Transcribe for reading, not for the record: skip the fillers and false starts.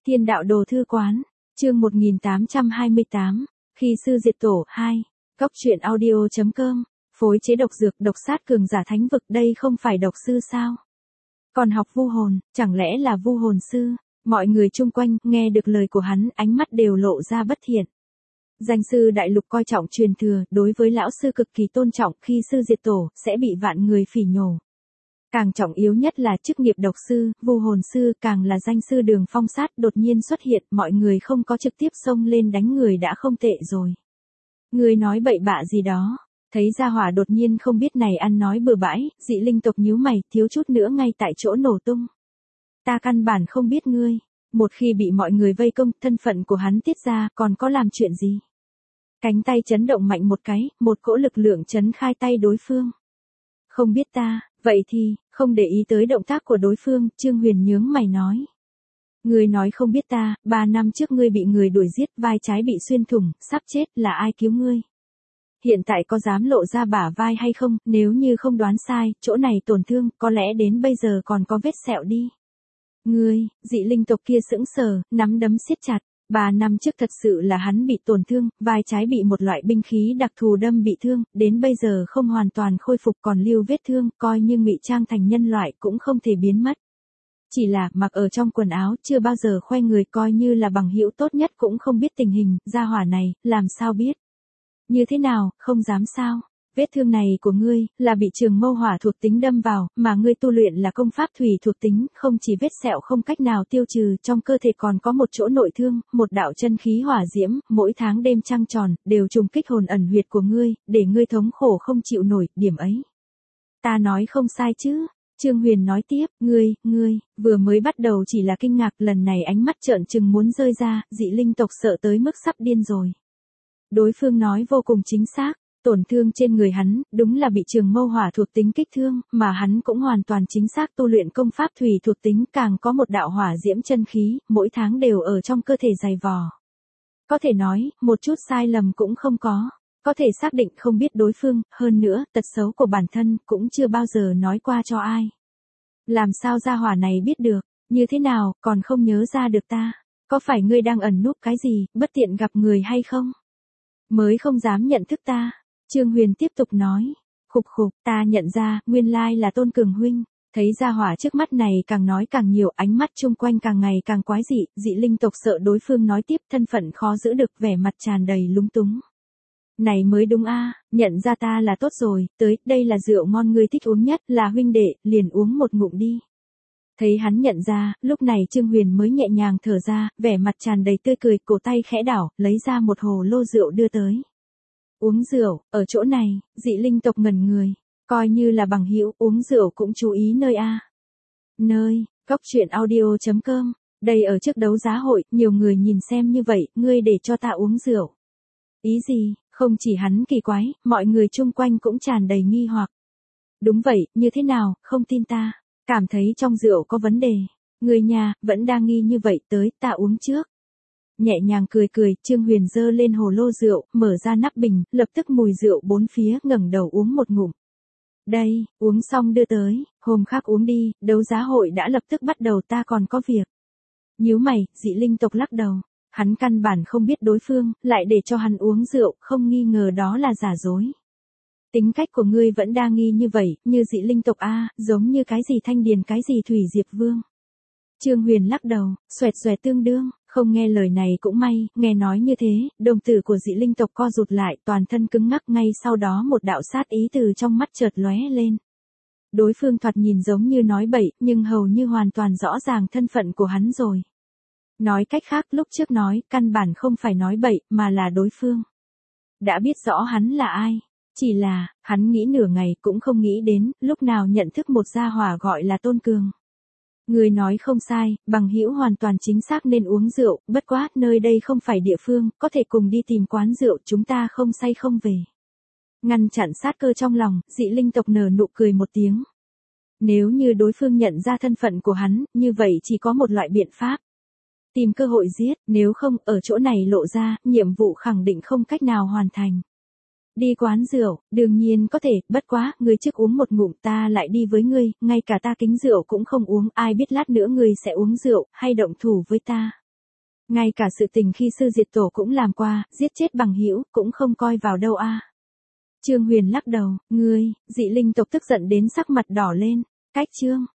Thiên đạo đồ thư quán, chương 1828, khi sư diệt tổ 2, góc truyện audio.com, phối chế độc dược độc sát cường giả thánh vực, đây không phải độc sư sao? Còn học vu hồn, chẳng lẽ là vu hồn sư? Mọi người chung quanh nghe được lời của hắn, ánh mắt đều lộ ra bất thiện. Danh sư đại lục coi trọng truyền thừa, đối với lão sư cực kỳ tôn trọng, khi sư diệt tổ sẽ bị vạn người phỉ nhổ. Càng trọng yếu nhất là chức nghiệp độc sư, vu hồn sư, càng là danh sư Đường Phong Sát đột nhiên xuất hiện, mọi người không có trực tiếp xông lên đánh người đã không tệ rồi. Người nói bậy bạ gì đó? Thấy gia hỏa đột nhiên không biết này ăn nói bừa bãi, dị linh tộc nhíu mày, thiếu chút nữa ngay tại chỗ nổ tung. Ta căn bản không biết ngươi. Một khi bị mọi người vây công, thân phận của hắn tiết ra, còn có làm chuyện gì? Cánh tay chấn động mạnh một cái, một cỗ lực lượng chấn khai tay đối phương. Không biết ta, vậy thì, không để ý tới động tác của đối phương, Trương Huyền nhướng mày nói. Ngươi nói không biết ta, 3 năm trước ngươi bị người đuổi giết, vai trái bị xuyên thủng, sắp chết, là ai cứu ngươi? Hiện tại có dám lộ ra bả vai hay không, nếu như không đoán sai, chỗ này tổn thương, có lẽ đến bây giờ còn có vết sẹo đi. Ngươi, dị linh tộc kia sững sờ, nắm đấm siết chặt. 3 năm trước thật sự là hắn bị tổn thương, vai trái bị một loại binh khí đặc thù đâm bị thương, đến bây giờ không hoàn toàn khôi phục còn lưu vết thương, coi như ngụy trang thành nhân loại cũng không thể biến mất. Chỉ là mặc ở trong quần áo, chưa bao giờ khoe người, coi như là bằng hữu tốt nhất cũng không biết tình hình, gia hỏa này, làm sao biết? Như thế nào, không dám sao? Vết thương này của ngươi, là bị trường mâu hỏa thuộc tính đâm vào, mà ngươi tu luyện là công pháp thủy thuộc tính, không chỉ vết sẹo không cách nào tiêu trừ, trong cơ thể còn có một chỗ nội thương, một đạo chân khí hỏa diễm, mỗi tháng đêm trăng tròn, đều trùng kích hồn ẩn huyệt của ngươi, để ngươi thống khổ không chịu nổi, điểm ấy. Ta nói không sai chứ? Trương Huyền nói tiếp, ngươi, vừa mới bắt đầu chỉ là kinh ngạc, lần này ánh mắt trợn trừng muốn rơi ra, dị linh tộc sợ tới mức sắp điên rồi. Đối phương nói vô cùng chính xác. Tổn thương trên người hắn, đúng là bị trường mâu hỏa thuộc tính kích thương, mà hắn cũng hoàn toàn chính xác tu luyện công pháp thủy thuộc tính, càng có một đạo hỏa diễm chân khí, mỗi tháng đều ở trong cơ thể dày vò. Có thể nói, một chút sai lầm cũng không có thể xác định không biết đối phương, hơn nữa, tật xấu của bản thân, cũng chưa bao giờ nói qua cho ai. Làm sao gia hỏa này biết được, như thế nào, còn không nhớ ra được ta, có phải ngươi đang ẩn núp cái gì, bất tiện gặp người hay không? Mới không dám nhận thức ta. Trương Huyền tiếp tục nói, khục, ta nhận ra, nguyên lai là Tôn Cường huynh. Thấy gia hỏa trước mắt này càng nói càng nhiều, ánh mắt chung quanh càng ngày càng quái dị, dị linh tộc sợ đối phương nói tiếp, thân phận khó giữ được, vẻ mặt tràn đầy lúng túng. Này mới đúng a, nhận ra ta là tốt rồi, tới, đây là rượu ngon ngươi thích uống nhất, là huynh đệ, liền uống một ngụm đi. Thấy hắn nhận ra, lúc này Trương Huyền mới nhẹ nhàng thở ra, vẻ mặt tràn đầy tươi cười, cổ tay khẽ đảo, lấy ra một hồ lô rượu đưa tới. Uống rượu, ở chỗ này, dị linh tộc ngẩn người, coi như là bằng hữu, uống rượu cũng chú ý nơi a. Nơi, góc truyện audio.com, đây ở trước đấu giá hội, nhiều người nhìn xem như vậy, ngươi để cho ta uống rượu. Ý gì, không chỉ hắn kỳ quái, mọi người chung quanh cũng tràn đầy nghi hoặc. Đúng vậy, như thế nào, không tin ta, cảm thấy trong rượu có vấn đề. Người nhà, vẫn đang nghi như vậy, tới, ta uống trước. Nhẹ nhàng cười, Trương Huyền giơ lên hồ lô rượu, mở ra nắp bình, lập tức mùi rượu bốn phía, ngẩng đầu uống một ngụm. Đây, uống xong đưa tới, hôm khác uống đi, đấu giá hội đã lập tức bắt đầu, ta còn có việc. Nhíu mày, dị linh tộc lắc đầu, hắn căn bản không biết đối phương, lại để cho hắn uống rượu, không nghi ngờ đó là giả dối. Tính cách của ngươi vẫn đang nghi như vậy, như dị linh tộc a, giống như cái gì Thanh Điền, cái gì Thủy Diệp Vương. Trương Huyền lắc đầu, xoẹt tương đương, không nghe lời này cũng may, nghe nói như thế, đồng tử của dị linh tộc co rụt lại, toàn thân cứng ngắc, ngay sau đó một đạo sát ý từ trong mắt chợt lóe lên. Đối phương thoạt nhìn giống như nói bậy, nhưng hầu như hoàn toàn rõ ràng thân phận của hắn rồi. Nói cách khác, lúc trước nói, căn bản không phải nói bậy, mà là đối phương đã biết rõ hắn là ai. Chỉ là, hắn nghĩ nửa ngày cũng không nghĩ đến, lúc nào nhận thức một gia hỏa gọi là Tôn Cường. Người nói không sai, bằng hữu hoàn toàn chính xác nên uống rượu, bất quá, nơi đây không phải địa phương, có thể cùng đi tìm quán rượu, chúng ta không say không về. Ngăn chặn sát cơ trong lòng, dị linh tộc nở nụ cười một tiếng. Nếu như đối phương nhận ra thân phận của hắn, như vậy chỉ có một loại biện pháp. Tìm cơ hội giết, nếu không, ở chỗ này lộ ra, nhiệm vụ khẳng định không cách nào hoàn thành. Đi quán rượu, đương nhiên có thể, bất quá, ngươi trước uống một ngụm, ta lại đi với ngươi, ngay cả ta kính rượu cũng không uống, ai biết lát nữa ngươi sẽ uống rượu, hay động thủ với ta. Ngay cả sự tình khi sư diệt tổ cũng làm qua, giết chết bằng hữu cũng không coi vào đâu a. Trương Huyền lắc đầu, ngươi, dị linh tộc tức giận đến sắc mặt đỏ lên, cách Trương